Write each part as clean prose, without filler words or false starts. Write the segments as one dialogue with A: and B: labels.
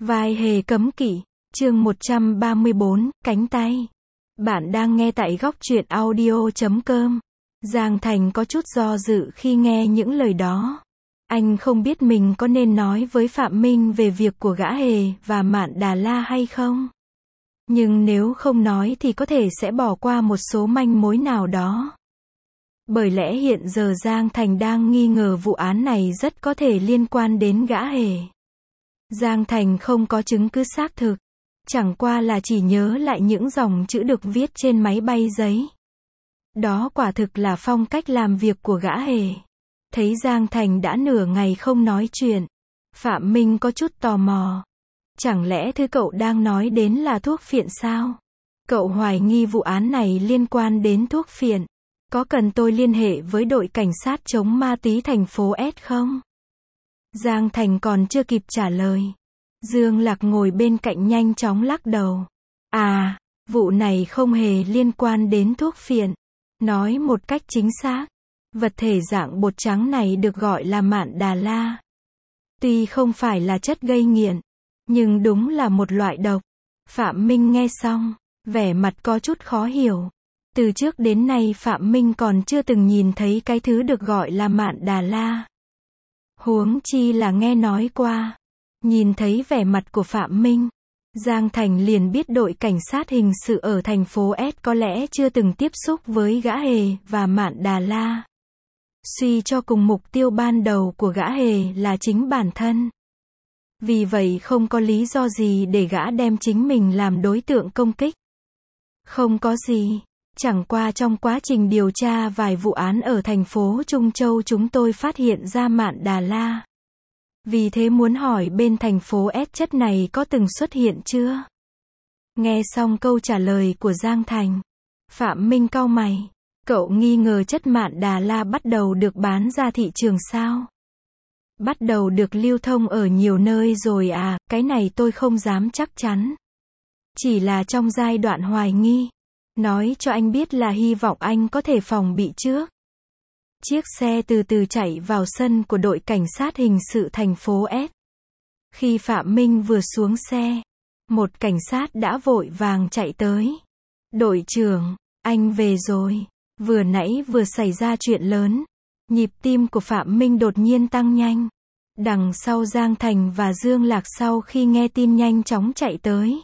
A: Vai hề cấm kỵ, chương 134, cánh tay. Bạn đang nghe tại góc truyện audio.com. Giang Thành có chút do dự khi nghe những lời đó. Anh không biết mình có nên nói với Phạm Minh về việc của gã hề và Mạn Đà La hay không. Nhưng nếu không nói thì có thể sẽ bỏ qua một số manh mối nào đó. Bởi lẽ hiện giờ Giang Thành đang nghi ngờ vụ án này rất có thể liên quan đến gã hề. Giang Thành không có chứng cứ xác thực, chẳng qua là chỉ nhớ lại những dòng chữ được viết trên máy bay giấy. Đó quả thực là phong cách làm việc của gã hề. Thấy Giang Thành đã nửa ngày không nói chuyện, Phạm Minh có chút tò mò. Chẳng lẽ thứ cậu đang nói đến là thuốc phiện sao? Cậu hoài nghi vụ án này liên quan đến thuốc phiện. Có cần tôi liên hệ với đội cảnh sát chống ma túy thành phố S không? Giang Thành còn chưa kịp trả lời. Dương Lạc ngồi bên cạnh nhanh chóng lắc đầu. À, vụ này không hề liên quan đến thuốc phiện. Nói một cách chính xác, vật thể dạng bột trắng này được gọi là Mạn Đà La. Tuy không phải là chất gây nghiện, nhưng đúng là một loại độc. Phạm Minh nghe xong, vẻ mặt có chút khó hiểu. Từ trước đến nay Phạm Minh còn chưa từng nhìn thấy cái thứ được gọi là Mạn Đà La. Huống chi là nghe nói qua. Nhìn thấy vẻ mặt của Phạm Minh, Giang Thành liền biết đội cảnh sát hình sự ở thành phố S có lẽ chưa từng tiếp xúc với gã hề và Mạn Đà La. Suy cho cùng mục tiêu ban đầu của gã hề là chính bản thân. Vì vậy không có lý do gì để gã đem chính mình làm đối tượng công kích. Không có gì. Chẳng qua trong quá trình điều tra vài vụ án ở thành phố Trung Châu chúng tôi phát hiện ra Mạn Đà La. Vì thế muốn hỏi bên thành phố S chất này có từng xuất hiện chưa? Nghe xong câu trả lời của Giang Thành, Phạm Minh cau mày. Cậu nghi ngờ chất Mạn Đà La bắt đầu được bán ra thị trường sao? Bắt đầu được lưu thông ở nhiều nơi rồi à, cái này tôi không dám chắc chắn. Chỉ là trong giai đoạn hoài nghi. Nói cho anh biết là hy vọng anh có thể phòng bị trước. Chiếc xe từ từ chạy vào sân của đội cảnh sát hình sự thành phố S. Khi Phạm Minh vừa xuống xe, một cảnh sát đã vội vàng chạy tới. Đội trưởng, anh về rồi. Vừa nãy vừa xảy ra chuyện lớn. Nhịp tim của Phạm Minh đột nhiên tăng nhanh. Đằng sau Giang Thành và Dương Lạc sau khi nghe tin nhanh chóng chạy tới.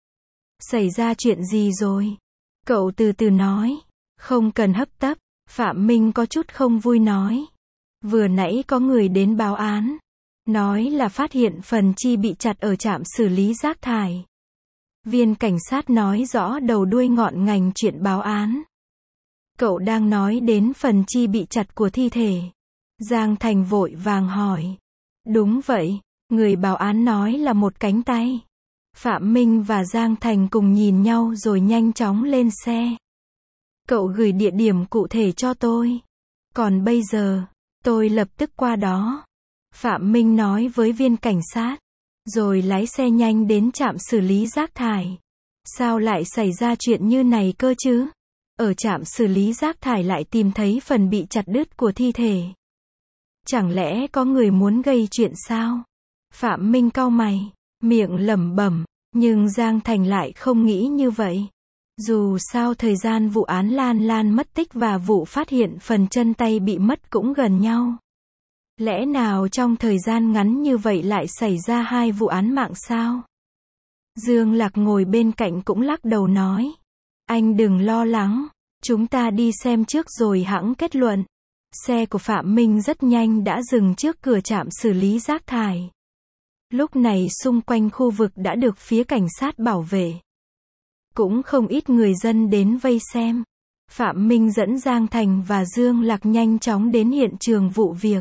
A: Xảy ra chuyện gì rồi? Cậu từ từ nói. Không cần hấp tấp. Phạm Minh có chút không vui nói. Vừa nãy có người đến báo án. Nói là phát hiện phần chi bị chặt ở trạm xử lý rác thải. Viên cảnh sát nói rõ đầu đuôi ngọn ngành chuyện báo án. Cậu đang nói đến phần chi bị chặt của thi thể. Giang Thành vội vàng hỏi. Đúng vậy. Người báo án nói là một cánh tay. Phạm Minh và Giang Thành cùng nhìn nhau rồi nhanh chóng lên xe. Cậu gửi địa điểm cụ thể cho tôi. Còn bây giờ, tôi lập tức qua đó. Phạm Minh nói với viên cảnh sát. Rồi lái xe nhanh đến trạm xử lý rác thải. Sao lại xảy ra chuyện như này cơ chứ? Ở trạm xử lý rác thải lại tìm thấy phần bị chặt đứt của thi thể. Chẳng lẽ có người muốn gây chuyện sao? Phạm Minh cau mày, miệng lẩm bẩm. Nhưng Giang Thành lại không nghĩ như vậy. Dù sao thời gian vụ án Lan Lan mất tích và vụ phát hiện phần chân tay bị mất cũng gần nhau. Lẽ nào trong thời gian ngắn như vậy lại xảy ra hai vụ án mạng sao? Dương Lạc ngồi bên cạnh cũng lắc đầu nói. Anh đừng lo lắng. Chúng ta đi xem trước rồi hẵng kết luận. Xe của Phạm Minh rất nhanh đã dừng trước cửa trạm xử lý rác thải. Lúc này xung quanh khu vực đã được phía cảnh sát bảo vệ. Cũng không ít người dân đến vây xem. Phạm Minh dẫn Giang Thành và Dương Lạc nhanh chóng đến hiện trường vụ việc.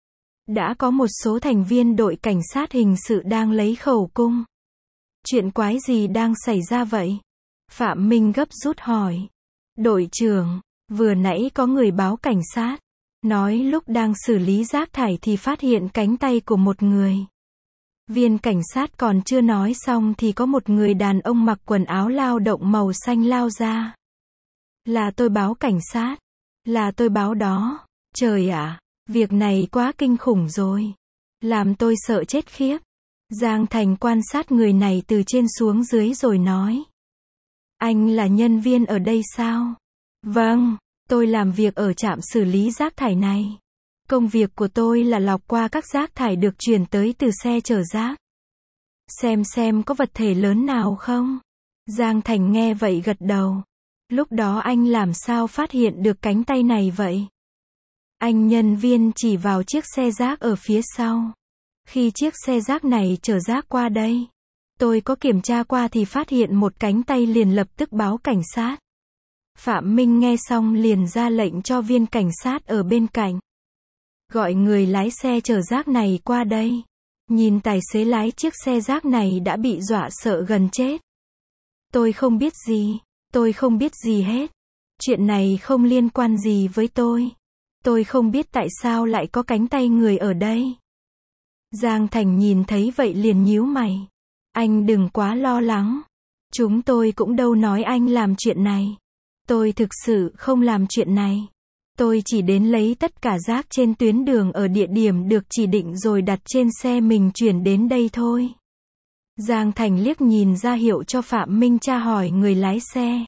A: Đã có một số thành viên đội cảnh sát hình sự đang lấy khẩu cung. Chuyện quái gì đang xảy ra vậy? Phạm Minh gấp rút hỏi. Đội trưởng, vừa nãy có người báo cảnh sát. Nói lúc đang xử lý rác thải thì phát hiện cánh tay của một người. Viên cảnh sát còn chưa nói xong thì có một người đàn ông mặc quần áo lao động màu xanh lao ra. Là tôi báo cảnh sát. Là tôi báo đó. Trời ạ, việc này quá kinh khủng rồi. Làm tôi sợ chết khiếp. Giang Thành quan sát người này từ trên xuống dưới rồi nói. Anh là nhân viên ở đây sao? Vâng, tôi làm việc ở trạm xử lý rác thải này. Công việc của tôi là lọc qua các rác thải được chuyển tới từ xe chở rác. Xem có vật thể lớn nào không? Giang Thành nghe vậy gật đầu. Lúc đó anh làm sao phát hiện được cánh tay này vậy? Anh nhân viên chỉ vào chiếc xe rác ở phía sau. Khi chiếc xe rác này chở rác qua đây, tôi có kiểm tra qua thì phát hiện một cánh tay liền lập tức báo cảnh sát. Phạm Minh nghe xong liền ra lệnh cho viên cảnh sát ở bên cạnh. Gọi người lái xe chở rác này qua đây. Nhìn tài xế lái chiếc xe rác này đã bị dọa sợ gần chết. Tôi không biết gì hết. Chuyện này không liên quan gì với tôi. Tôi không biết tại sao lại có cánh tay người ở đây. Giang Thành nhìn thấy vậy liền nhíu mày. Anh đừng quá lo lắng. Chúng tôi cũng đâu nói anh làm chuyện này. Tôi thực sự không làm chuyện này. Tôi chỉ đến lấy tất cả rác trên tuyến đường ở địa điểm được chỉ định rồi đặt trên xe mình chuyển đến đây thôi. Giang Thành liếc nhìn ra hiệu cho Phạm Minh tra hỏi người lái xe.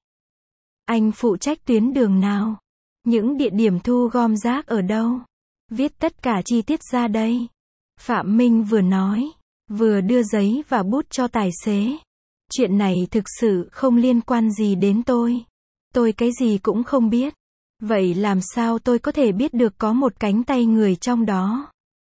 A: Anh phụ trách tuyến đường nào? Những địa điểm thu gom rác ở đâu? Viết tất cả chi tiết ra đây. Phạm Minh vừa nói, vừa đưa giấy và bút cho tài xế. Chuyện này thực sự không liên quan gì đến tôi. Tôi cái gì cũng không biết. Vậy làm sao tôi có thể biết được có một cánh tay người trong đó?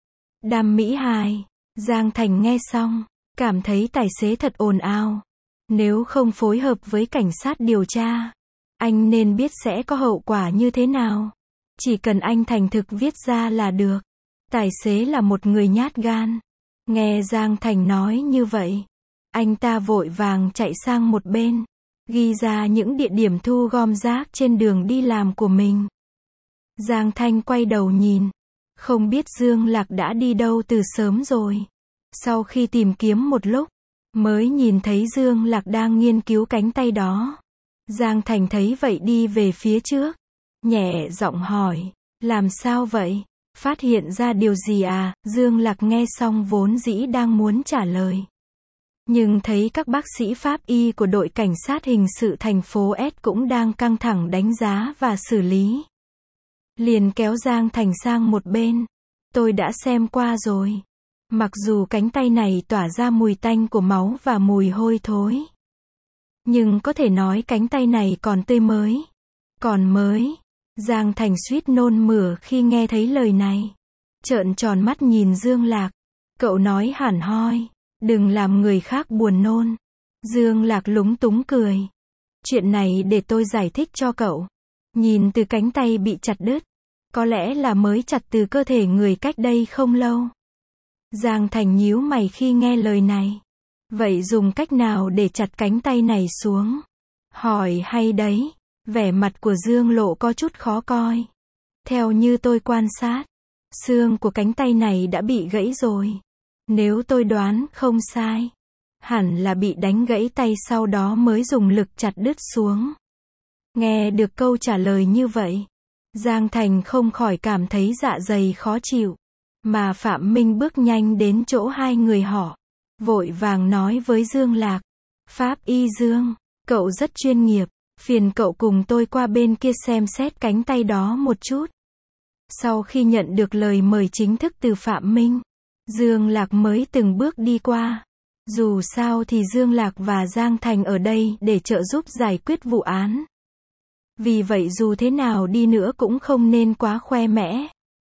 A: Đàm Mỹ Hài. Giang Thành nghe xong, cảm thấy tài xế thật ồn ào. Nếu không phối hợp với cảnh sát điều tra, anh nên biết sẽ có hậu quả như thế nào. Chỉ cần anh thành thực viết ra là được. Tài xế là một người nhát gan. Nghe Giang Thành nói như vậy, anh ta vội vàng chạy sang một bên, ghi ra những địa điểm thu gom rác trên đường đi làm của mình. Giang Thành quay đầu nhìn, không biết Dương Lạc đã đi đâu từ sớm rồi. Sau khi tìm kiếm một lúc, mới nhìn thấy Dương Lạc đang nghiên cứu cánh tay đó. Giang Thành thấy vậy đi về phía trước, nhẹ giọng hỏi, làm sao vậy? Phát hiện ra điều gì à? Dương Lạc nghe xong vốn dĩ đang muốn trả lời. Nhưng thấy các bác sĩ pháp y của đội cảnh sát hình sự thành phố S cũng đang căng thẳng đánh giá và xử lý. Liền kéo Giang Thành sang một bên. Tôi đã xem qua rồi. Mặc dù cánh tay này tỏa ra mùi tanh của máu và mùi hôi thối, nhưng có thể nói cánh tay này còn tươi mới. Còn mới. Giang Thành suýt nôn mửa khi nghe thấy lời này. Trợn tròn mắt nhìn Dương Lạc. Cậu nói hẳn hoi, đừng làm người khác buồn nôn. Dương Lạc lúng túng cười. Chuyện này để tôi giải thích cho cậu. Nhìn từ cánh tay bị chặt đứt, có lẽ là mới chặt từ cơ thể người cách đây không lâu. Giang Thành nhíu mày khi nghe lời này. Vậy dùng cách nào để chặt cánh tay này xuống? Hỏi hay đấy. Vẻ mặt của Dương Lộ có chút khó coi. Theo như tôi quan sát, xương của cánh tay này đã bị gãy rồi. Nếu tôi đoán không sai, hẳn là bị đánh gãy tay sau đó mới dùng lực chặt đứt xuống. Nghe được câu trả lời như vậy, Giang Thành không khỏi cảm thấy dạ dày khó chịu. Mà Phạm Minh bước nhanh đến chỗ hai người họ, vội vàng nói với Dương Lạc. Pháp y Dương, cậu rất chuyên nghiệp. Phiền cậu cùng tôi qua bên kia xem xét cánh tay đó một chút. Sau khi nhận được lời mời chính thức từ Phạm Minh, Dương Lạc mới từng bước đi qua. Dù sao thì Dương Lạc và Giang Thành ở đây để trợ giúp giải quyết vụ án. Vì vậy dù thế nào đi nữa cũng không nên quá khoe mẽ.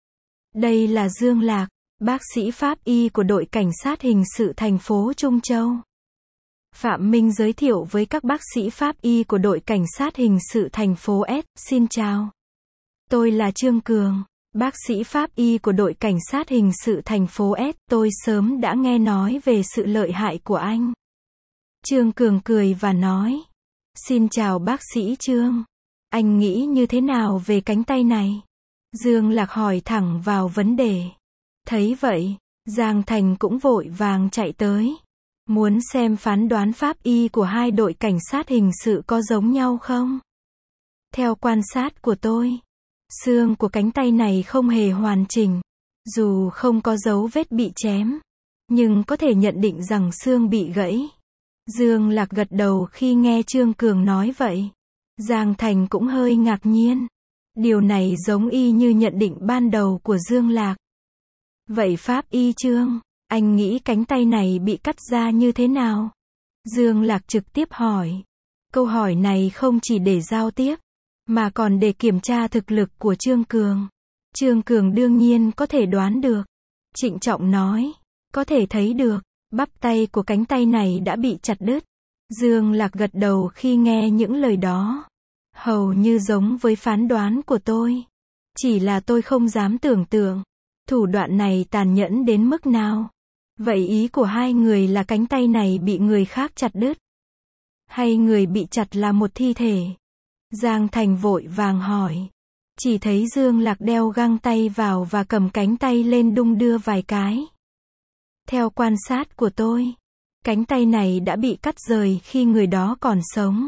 A: Đây là Dương Lạc, bác sĩ pháp y của đội cảnh sát hình sự thành phố Trung Châu. Phạm Minh giới thiệu với các bác sĩ pháp y của đội cảnh sát hình sự thành phố S. Xin chào. Tôi là Trương Cường, bác sĩ pháp y của đội cảnh sát hình sự thành phố S. Tôi sớm đã nghe nói về sự lợi hại của anh. Trương Cường cười và nói. Xin chào bác sĩ Trương. Anh nghĩ như thế nào về cánh tay này? Dương Lạc hỏi thẳng vào vấn đề. Thấy vậy, Giang Thành cũng vội vàng chạy tới. Muốn xem phán đoán pháp y của hai đội cảnh sát hình sự có giống nhau không? Theo quan sát của tôi, xương của cánh tay này không hề hoàn chỉnh. Dù không có dấu vết bị chém, nhưng có thể nhận định rằng xương bị gãy. Dương Lạc gật đầu khi nghe Trương Cường nói vậy. Giang Thành cũng hơi ngạc nhiên. Điều này giống y như nhận định ban đầu của Dương Lạc. Vậy Pháp Y Trương, anh nghĩ cánh tay này bị cắt ra như thế nào? Dương Lạc trực tiếp hỏi. Câu hỏi này không chỉ để giao tiếp, mà còn để kiểm tra thực lực của Trương Cường. Trương Cường đương nhiên có thể đoán được. Trịnh trọng nói, có thể thấy được, bắp tay của cánh tay này đã bị chặt đứt. Dương Lạc gật đầu khi nghe những lời đó. Hầu như giống với phán đoán của tôi. Chỉ là tôi không dám tưởng tượng, thủ đoạn này tàn nhẫn đến mức nào. Vậy ý của hai người là cánh tay này bị người khác chặt đứt? Hay người bị chặt là một thi thể? Giang Thành vội vàng hỏi. Chỉ thấy Dương Lạc đeo găng tay vào và cầm cánh tay lên đung đưa vài cái. Theo quan sát của tôi, cánh tay này đã bị cắt rời khi người đó còn sống.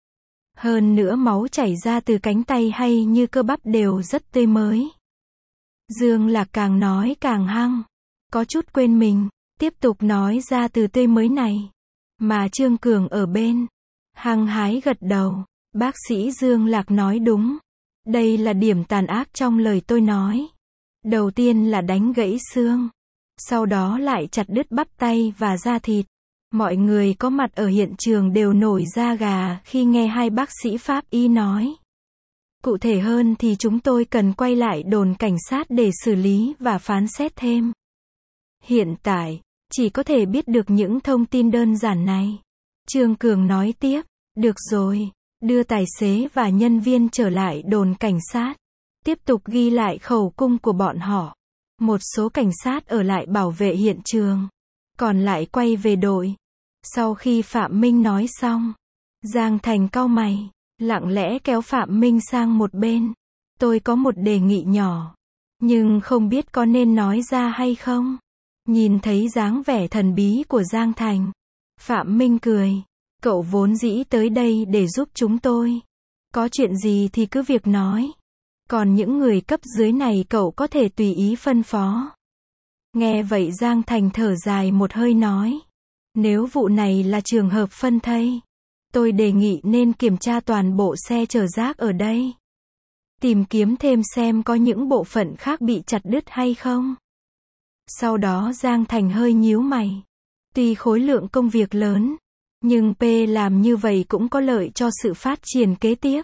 A: Hơn nữa máu chảy ra từ cánh tay hay như cơ bắp đều rất tươi mới. Dương Lạc càng nói càng hăng, có chút quên mình, tiếp tục nói ra từ tươi mới này. Mà Trương Cường ở bên, hăng hái gật đầu. Bác sĩ Dương Lạc nói đúng. Đây là điểm tàn ác trong lời tôi nói. Đầu tiên là đánh gãy xương, sau đó lại chặt đứt bắp tay và da thịt. Mọi người có mặt ở hiện trường đều nổi da gà khi nghe hai bác sĩ Pháp Y nói. Cụ thể hơn thì chúng tôi cần quay lại đồn cảnh sát để xử lý và phán xét thêm. Hiện tại, chỉ có thể biết được những thông tin đơn giản này. Trương Cường nói tiếp, được rồi, đưa tài xế và nhân viên trở lại đồn cảnh sát. Tiếp tục ghi lại khẩu cung của bọn họ. Một số cảnh sát ở lại bảo vệ hiện trường, còn lại quay về đội. Sau khi Phạm Minh nói xong, Giang Thành cau mày, lặng lẽ kéo Phạm Minh sang một bên. Tôi có một đề nghị nhỏ, nhưng không biết có nên nói ra hay không. Nhìn thấy dáng vẻ thần bí của Giang Thành, Phạm Minh cười. Cậu vốn dĩ tới đây để giúp chúng tôi. Có chuyện gì thì cứ việc nói. Còn những người cấp dưới này cậu có thể tùy ý phân phó. Nghe vậy Giang Thành thở dài một hơi nói. Nếu vụ này là trường hợp phân thây, tôi đề nghị nên kiểm tra toàn bộ xe chở rác ở đây. Tìm kiếm thêm xem có những bộ phận khác bị chặt đứt hay không. Sau đó Giang Thành hơi nhíu mày. Tuy khối lượng công việc lớn, nhưng P làm như vậy cũng có lợi cho sự phát triển kế tiếp.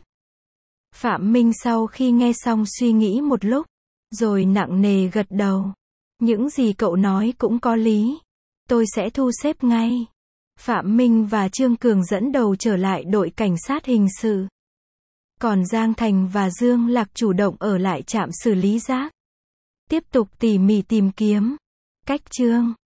A: Phạm Minh sau khi nghe xong suy nghĩ một lúc, rồi nặng nề gật đầu. Những gì cậu nói cũng có lý. Tôi sẽ thu xếp ngay. Phạm Minh và Trương Cường dẫn đầu trở lại đội cảnh sát hình sự. Còn Giang Thành và Dương Lạc chủ động ở lại trạm xử lý rác. Tiếp tục tỉ mỉ tìm kiếm. Cách Trương